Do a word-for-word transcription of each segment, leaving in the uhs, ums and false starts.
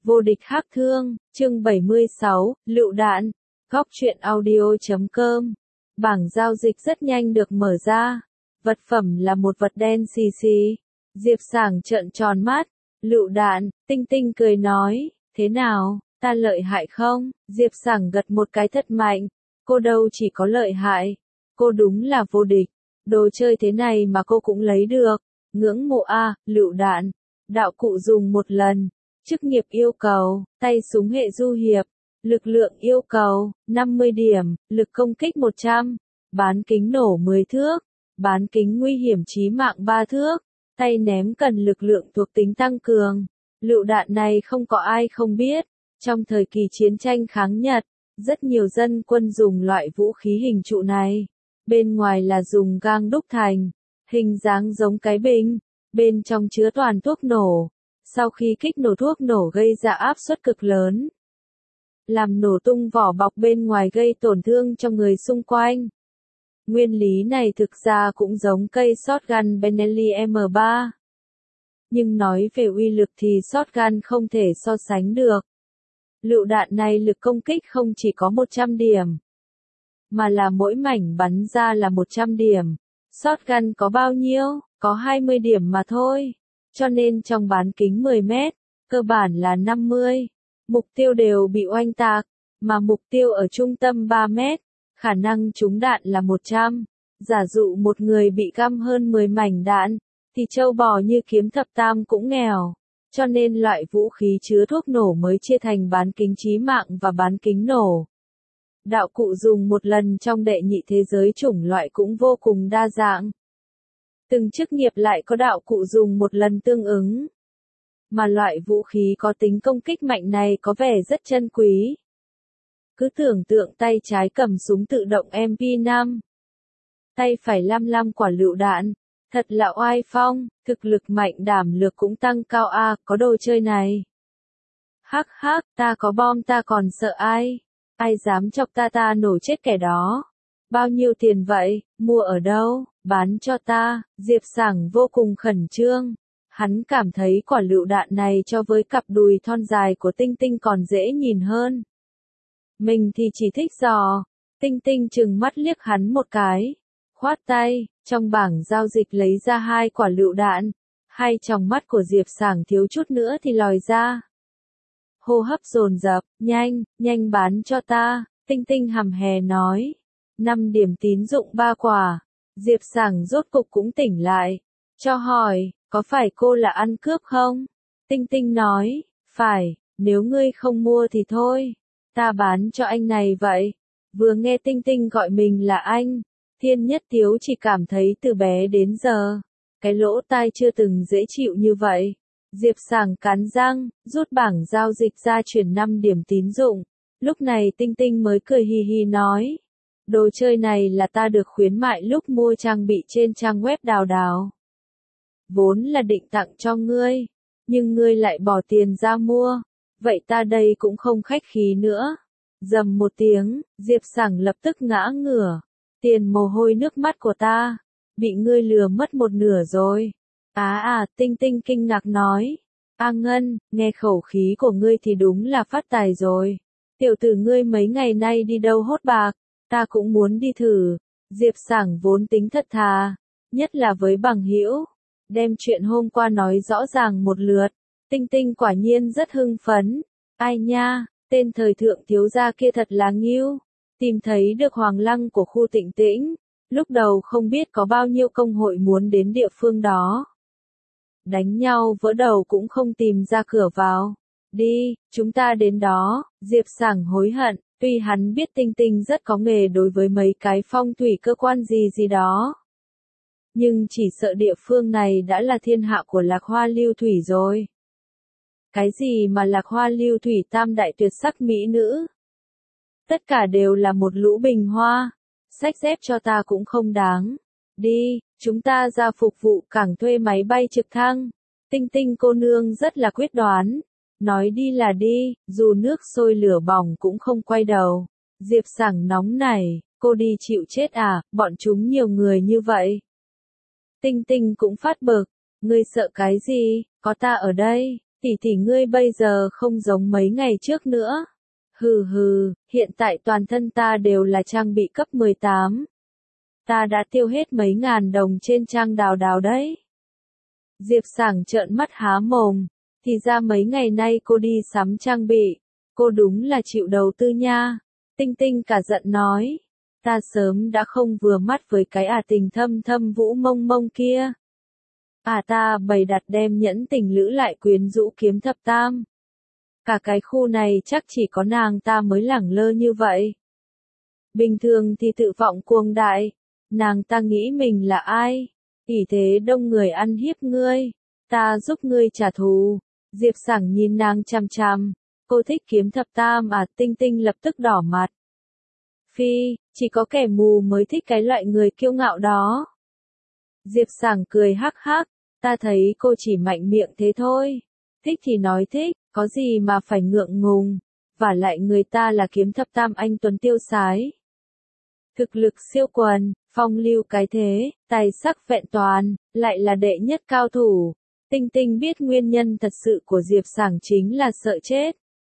Vô địch hắc thương, chương bảy mươi sáu, lựu đạn, góc truyện audio chấm com. Bảng giao dịch rất nhanh được mở ra. Vật phẩm là một vật đen xì xì. Diệp Sảng trợn tròn mắt. Lựu đạn, Tinh Tinh cười nói, thế nào, ta lợi hại không? Diệp Sảng gật một cái thật mạnh. Cô đâu chỉ có lợi hại. Cô đúng là vô địch. Đồ chơi thế này mà cô cũng lấy được. Ngưỡng mộ a, lựu đạn. Đạo cụ dùng một lần. Chức nghiệp yêu cầu, tay súng hệ du hiệp. Lực lượng yêu cầu, năm mươi điểm, lực công kích một trăm. Bán kính nổ mười thước. Bán kính nguy hiểm chí mạng ba thước. Tay ném cần lực lượng thuộc tính tăng cường. Lựu đạn này không có ai không biết. Trong thời kỳ chiến tranh kháng Nhật, rất nhiều dân quân dùng loại vũ khí hình trụ này. Bên ngoài là dùng gang đúc thành, hình dáng giống cái bình, bên trong chứa toàn thuốc nổ. Sau khi kích nổ thuốc nổ gây ra áp suất cực lớn, làm nổ tung vỏ bọc bên ngoài gây tổn thương cho người xung quanh. Nguyên lý này thực ra cũng giống cây shotgun Benelli M ba. Nhưng nói về uy lực thì shotgun không thể so sánh được. Lựu đạn này lực công kích không chỉ có một trăm điểm, mà là mỗi mảnh bắn ra là một trăm điểm. Shotgun có bao nhiêu? Có hai mươi điểm mà thôi. Cho nên trong bán kính mười mét, cơ bản là năm mươi. Mục tiêu đều bị oanh tạc, mà mục tiêu ở trung tâm ba mét, khả năng trúng đạn là một trăm. Giả dụ một người bị găm hơn mười mảnh đạn, thì trâu bò như kiếm thập tam cũng nghèo. Cho nên loại vũ khí chứa thuốc nổ mới chia thành bán kính chí mạng và bán kính nổ. Đạo cụ dùng một lần trong đệ nhị thế giới chủng loại cũng vô cùng đa dạng. Từng chức nghiệp lại có đạo cụ dùng một lần tương ứng. Mà loại vũ khí có tính công kích mạnh này có vẻ rất chân quý. Cứ tưởng tượng tay trái cầm súng tự động M P năm. Tay phải lăm lăm quả lựu đạn. Thật là oai phong, thực lực mạnh đảm lực cũng tăng cao a, à, có đồ chơi này. Hắc hắc, ta có bom ta còn sợ ai? Ai dám chọc ta ta nổ chết kẻ đó. Bao nhiêu tiền vậy, mua ở đâu, bán cho ta. Diệp Sảng vô cùng khẩn trương. Hắn cảm thấy quả lựu đạn này cho với cặp đùi thon dài của Tinh Tinh còn dễ nhìn hơn. Mình thì chỉ thích giò. Tinh Tinh trừng mắt liếc hắn một cái. Khoát tay, trong bảng giao dịch lấy ra hai quả lựu đạn. Hai tròng mắt của Diệp Sảng thiếu chút nữa thì lòi ra. Hô hấp dồn dập, nhanh, nhanh bán cho ta. Tinh Tinh hầm hè nói. Năm điểm tín dụng ba quả. Diệp Sảng rốt cục cũng tỉnh lại. Cho hỏi, có phải cô là ăn cướp không? Tinh Tinh nói, phải, nếu ngươi không mua thì thôi. Ta bán cho anh này vậy. Vừa nghe Tinh Tinh gọi mình là anh, Thiên Nhất Tiếu chỉ cảm thấy từ bé đến giờ, cái lỗ tai chưa từng dễ chịu như vậy. Diệp Sảng cắn răng, rút bảng giao dịch ra chuyển năm điểm tín dụng. Lúc này Tinh Tinh mới cười hì hì nói. Đồ chơi này là ta được khuyến mại lúc mua trang bị trên trang web Đào Đào. Vốn là định tặng cho ngươi, nhưng ngươi lại bỏ tiền ra mua. Vậy ta đây cũng không khách khí nữa. Dầm một tiếng, Diệp Sảng lập tức ngã ngửa. Tiền mồ hôi nước mắt của ta, bị ngươi lừa mất một nửa rồi. Á à, Tinh Tinh kinh ngạc nói. A Ngân, nghe khẩu khí của ngươi thì đúng là phát tài rồi. Tiểu tử ngươi mấy ngày nay đi đâu hốt bạc, ta cũng muốn đi thử. Diệp Sảng vốn tính thật thà, nhất là với bằng hữu, đem chuyện hôm qua nói rõ ràng một lượt. Tinh Tinh quả nhiên rất hưng phấn. Ai nha, tên thời thượng thiếu gia kia thật là nghiêu. Tìm thấy được Hoàng Lăng của khu Tịnh Tĩnh, lúc đầu không biết có bao nhiêu công hội muốn đến địa phương đó. Đánh nhau vỡ đầu cũng không tìm ra cửa vào. Đi, chúng ta đến đó. Diệp Sảng hối hận, tuy hắn biết Tinh Tinh rất có nghề đối với mấy cái phong thủy cơ quan gì gì đó. Nhưng chỉ sợ địa phương này đã là thiên hạ của Lạc Hoa Lưu Thủy rồi. Cái gì mà Lạc Hoa Lưu Thủy tam đại tuyệt sắc mỹ nữ? Tất cả đều là một lũ bình hoa. Xách dép cho ta cũng không đáng. Đi, chúng ta ra phục vụ cảng thuê máy bay trực thăng. Tinh Tinh cô nương rất là quyết đoán. Nói đi là đi, dù nước sôi lửa bỏng cũng không quay đầu. Diệp Sảng nóng này, cô đi chịu chết à, bọn chúng nhiều người như vậy. Tinh Tinh cũng phát bực, ngươi sợ cái gì, có ta ở đây. Tỷ tỷ ngươi bây giờ không giống mấy ngày trước nữa. Hừ hừ, hiện tại toàn thân ta đều là trang bị cấp mười tám. Ta đã tiêu hết mấy ngàn đồng trên trang đào đào đấy. Diệp Sảng trợn mắt há mồm, thì ra mấy ngày nay cô đi sắm trang bị, cô đúng là chịu đầu tư nha. Tinh Tinh cả giận nói, ta sớm đã không vừa mắt với cái à tình thâm thâm vũ mông mông kia. À ta bày đặt đem nhẫn tình lữ lại quyến rũ kiếm thập tam. Cả cái khu này chắc chỉ có nàng ta mới lẳng lơ như vậy. Bình thường thì tự vọng cuồng đại, nàng ta nghĩ mình là ai? Ỷ thế đông người ăn hiếp ngươi, ta giúp ngươi trả thù. Diệp Sảng nhìn nàng chằm chằm, cô thích kiếm thập tam à? Tinh Tinh lập tức đỏ mặt. Phi, chỉ có kẻ mù mới thích cái loại người kiêu ngạo đó. Diệp Sảng cười hắc hắc, ta thấy cô chỉ mạnh miệng thế thôi. Thích thì nói thích, có gì mà phải ngượng ngùng, vả lại người ta là kiếm thập tam anh tuấn tiêu sái. Thực lực siêu quần, phong lưu cái thế, tài sắc vẹn toàn, lại là đệ nhất cao thủ. Tinh Tinh biết nguyên nhân thật sự của Diệp Sảng chính là sợ chết.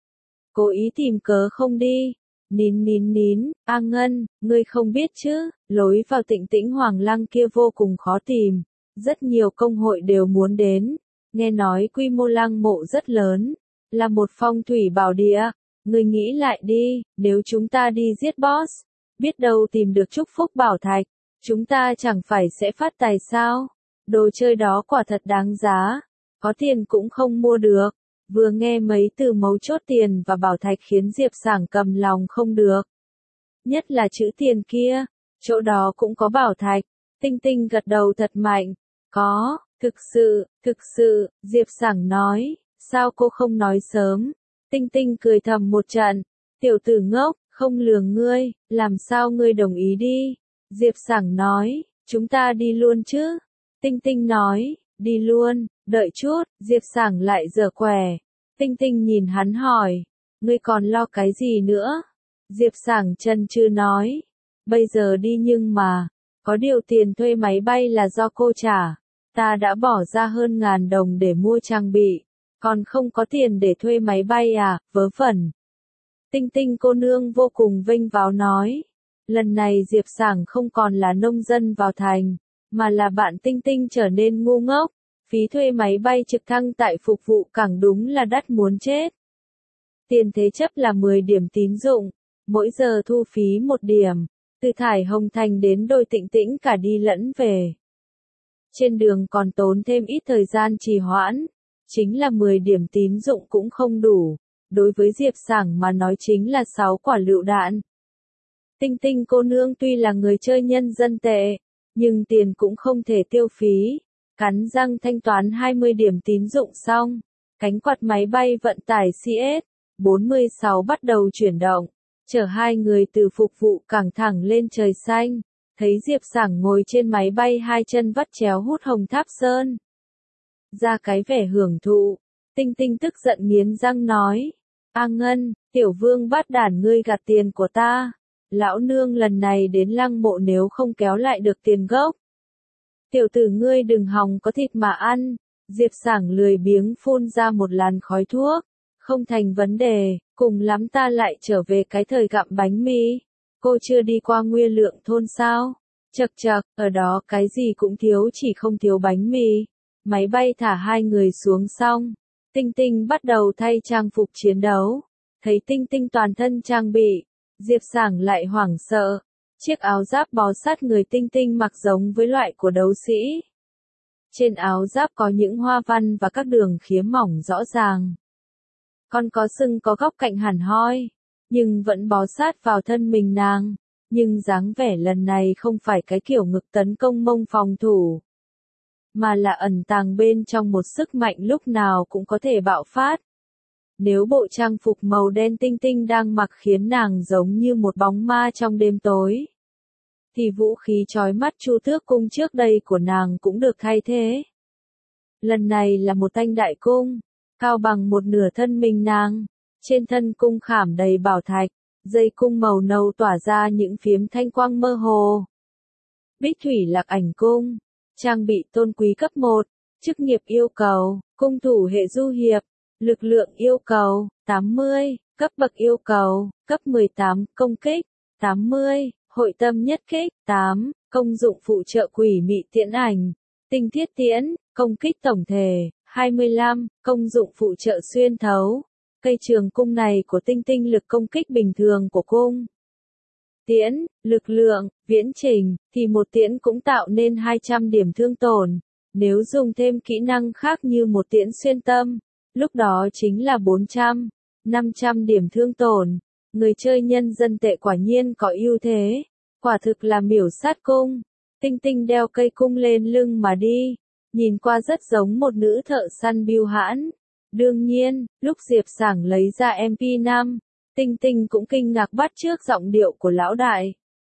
Cố ý tìm cớ không đi. Nín nín nín, A Ngân, ngươi không biết chứ, lối vào Tịnh Tĩnh Hoàng Lăng kia vô cùng khó tìm, rất nhiều công hội đều muốn đến, nghe nói quy mô lăng mộ rất lớn, là một phong thủy bảo địa, ngươi nghĩ lại đi, nếu chúng ta đi giết boss, biết đâu tìm được chúc phúc bảo thạch, chúng ta chẳng phải sẽ phát tài sao, đồ chơi đó quả thật đáng giá, có tiền cũng không mua được. Vừa nghe mấy từ mấu chốt tiền và bảo thạch khiến Diệp Sảng cầm lòng không được. Nhất là chữ tiền kia, chỗ đó cũng có bảo thạch. Tinh Tinh gật đầu thật mạnh. Có, thực sự, thực sự, Diệp Sảng nói, sao cô không nói sớm? Tinh Tinh cười thầm một trận, tiểu tử ngốc, không lừa ngươi, làm sao ngươi đồng ý đi? Diệp Sảng nói, chúng ta đi luôn chứ? Tinh Tinh nói, đi luôn, đợi chút, Diệp Sảng lại giở quẻ. Tinh Tinh nhìn hắn hỏi, ngươi còn lo cái gì nữa? Diệp Sảng chần chừ nói, bây giờ đi nhưng mà, có điều tiền thuê máy bay là do cô trả, ta đã bỏ ra hơn ngàn đồng để mua trang bị, còn không có tiền để thuê máy bay à, vớ vẩn. Tinh Tinh cô nương vô cùng vênh váo nói, lần này Diệp Sảng không còn là nông dân vào thành, mà là bạn Tinh Tinh trở nên ngu ngốc. Phí thuê máy bay trực thăng tại phục vụ cảng đúng là đắt muốn chết. Tiền thế chấp là mười điểm tín dụng, mỗi giờ thu phí một điểm, từ Thải Hồng Thành đến đồi Tịnh Tĩnh cả đi lẫn về. Trên đường còn tốn thêm ít thời gian trì hoãn, chính là mười điểm tín dụng cũng không đủ, đối với Diệp Sảng mà nói chính là sáu quả lựu đạn. Tinh Tinh cô nương tuy là người chơi nhân dân tệ, nhưng tiền cũng không thể tiêu phí. Cắn răng thanh toán hai mươi điểm tín dụng xong, cánh quạt máy bay vận tải C S bốn mươi sáu bắt đầu chuyển động, chở hai người từ phục vụ cảng thẳng lên trời xanh, thấy Diệp Sảng ngồi trên máy bay hai chân vắt chéo hút hồng tháp sơn. Ra cái vẻ hưởng thụ, Tinh Tinh tức giận nghiến răng nói, A Ngân, tiểu vương bát đản ngươi gạt tiền của ta, lão nương lần này đến lăng mộ nếu không kéo lại được tiền gốc. Tiểu tử ngươi đừng hòng có thịt mà ăn. Diệp Sảng lười biếng phun ra một làn khói thuốc. Không thành vấn đề, cùng lắm ta lại trở về cái thời gặm bánh mì. Cô chưa đi qua Nguyên Lượng thôn sao? Chậc chậc, ở đó cái gì cũng thiếu chỉ không thiếu bánh mì. Máy bay thả hai người xuống xong. Tinh Tinh bắt đầu thay trang phục chiến đấu. Thấy Tinh Tinh toàn thân trang bị. Diệp Sảng lại hoảng sợ. Chiếc áo giáp bó sát người Tinh Tinh mặc giống với loại của đấu sĩ. Trên áo giáp có những hoa văn và các đường khiếm mỏng rõ ràng. Còn có sưng có góc cạnh hẳn hoi, nhưng vẫn bó sát vào thân mình nàng. Nhưng dáng vẻ lần này không phải cái kiểu ngực tấn công mông phòng thủ, mà là ẩn tàng bên trong một sức mạnh lúc nào cũng có thể bạo phát. Nếu bộ trang phục màu đen Tinh Tinh đang mặc khiến nàng giống như một bóng ma trong đêm tối, thì vũ khí chói mắt Chu Tước cung trước đây của nàng cũng được thay thế. Lần này là một thanh đại cung, cao bằng một nửa thân mình nàng, trên thân cung khảm đầy bảo thạch, dây cung màu nâu tỏa ra những phiếm thanh quang mơ hồ. Bích thủy lạc ảnh cung, trang bị tôn quý cấp một, chức nghiệp yêu cầu, cung thủ hệ du hiệp, Lực lượng yêu cầu, tám mươi, cấp bậc yêu cầu, cấp mười tám, công kích, tám mươi, hội tâm nhất kích, tám, công dụng phụ trợ quỷ mị tiễn ảnh, tinh thiết tiễn, công kích tổng thể, hai mươi lăm, công dụng phụ trợ xuyên thấu. Cây trường cung này của tinh tinh lực công kích bình thường của cung tiễn, lực lượng, viễn trình, thì một tiễn cũng tạo nên hai trăm điểm thương tổn. Nếu dùng thêm kỹ năng khác như một tiễn xuyên tâm, lúc đó chính là bốn trăm, năm trăm điểm thương tổn. Người chơi nhân dân tệ quả nhiên có ưu thế. Quả thực là miểu sát cung. Tinh tinh đeo cây cung lên lưng mà đi. Nhìn qua rất giống một nữ thợ săn bưu hãn. Đương nhiên, lúc Diệp Sảng lấy ra em pê năm, Tinh tinh cũng kinh ngạc bắt chước giọng điệu của lão đại.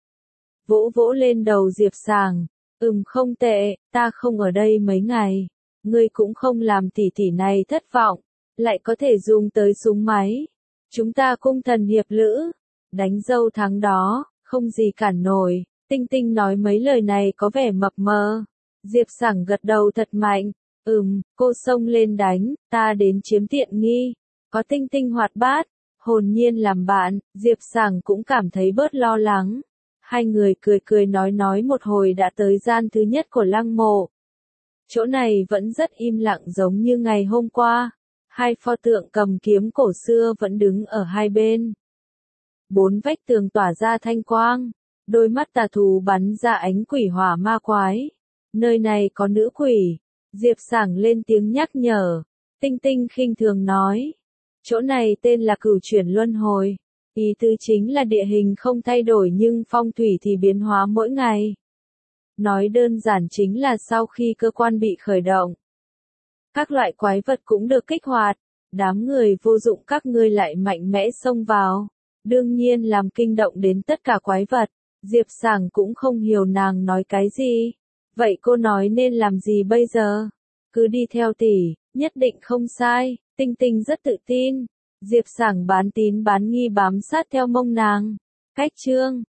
Vỗ vỗ lên đầu Diệp Sảng. Ừm không tệ, ta không ở đây mấy ngày. Ngươi cũng không làm tỷ tỷ này thất vọng. Lại có thể dùng tới súng máy. Chúng ta cung thần hiệp lữ. Đánh dâu thắng đó, không gì cản nổi. Tinh tinh nói mấy lời này có vẻ mập mờ. Diệp Sảng gật đầu thật mạnh. Ừm, cô xông lên đánh, ta đến chiếm tiện nghi. Có tinh tinh hoạt bát, hồn nhiên làm bạn, Diệp Sảng cũng cảm thấy bớt lo lắng. Hai người cười cười nói nói một hồi đã tới gian thứ nhất của lăng mộ. Chỗ này vẫn rất im lặng giống như ngày hôm qua. Hai pho tượng cầm kiếm cổ xưa vẫn đứng ở hai bên. Bốn vách tường tỏa ra thanh quang. Đôi mắt tà thú bắn ra ánh quỷ hỏa ma quái. Nơi này có nữ quỷ. Diệp Sảng lên tiếng nhắc nhở. Tinh tinh khinh thường nói. Chỗ này tên là cửu chuyển luân hồi. Ý tứ chính là địa hình không thay đổi nhưng phong thủy thì biến hóa mỗi ngày. Nói đơn giản chính là sau khi cơ quan bị khởi động, các loại quái vật cũng được kích hoạt. Đám người vô dụng các ngươi lại mạnh mẽ xông vào. Đương nhiên làm kinh động đến tất cả quái vật. Diệp Sảng cũng không hiểu nàng nói cái gì. Vậy cô nói nên làm gì bây giờ? Cứ đi theo tỷ, nhất định không sai. Tinh tinh rất tự tin. Diệp Sảng bán tín bán nghi bám sát theo mông nàng. Cách chương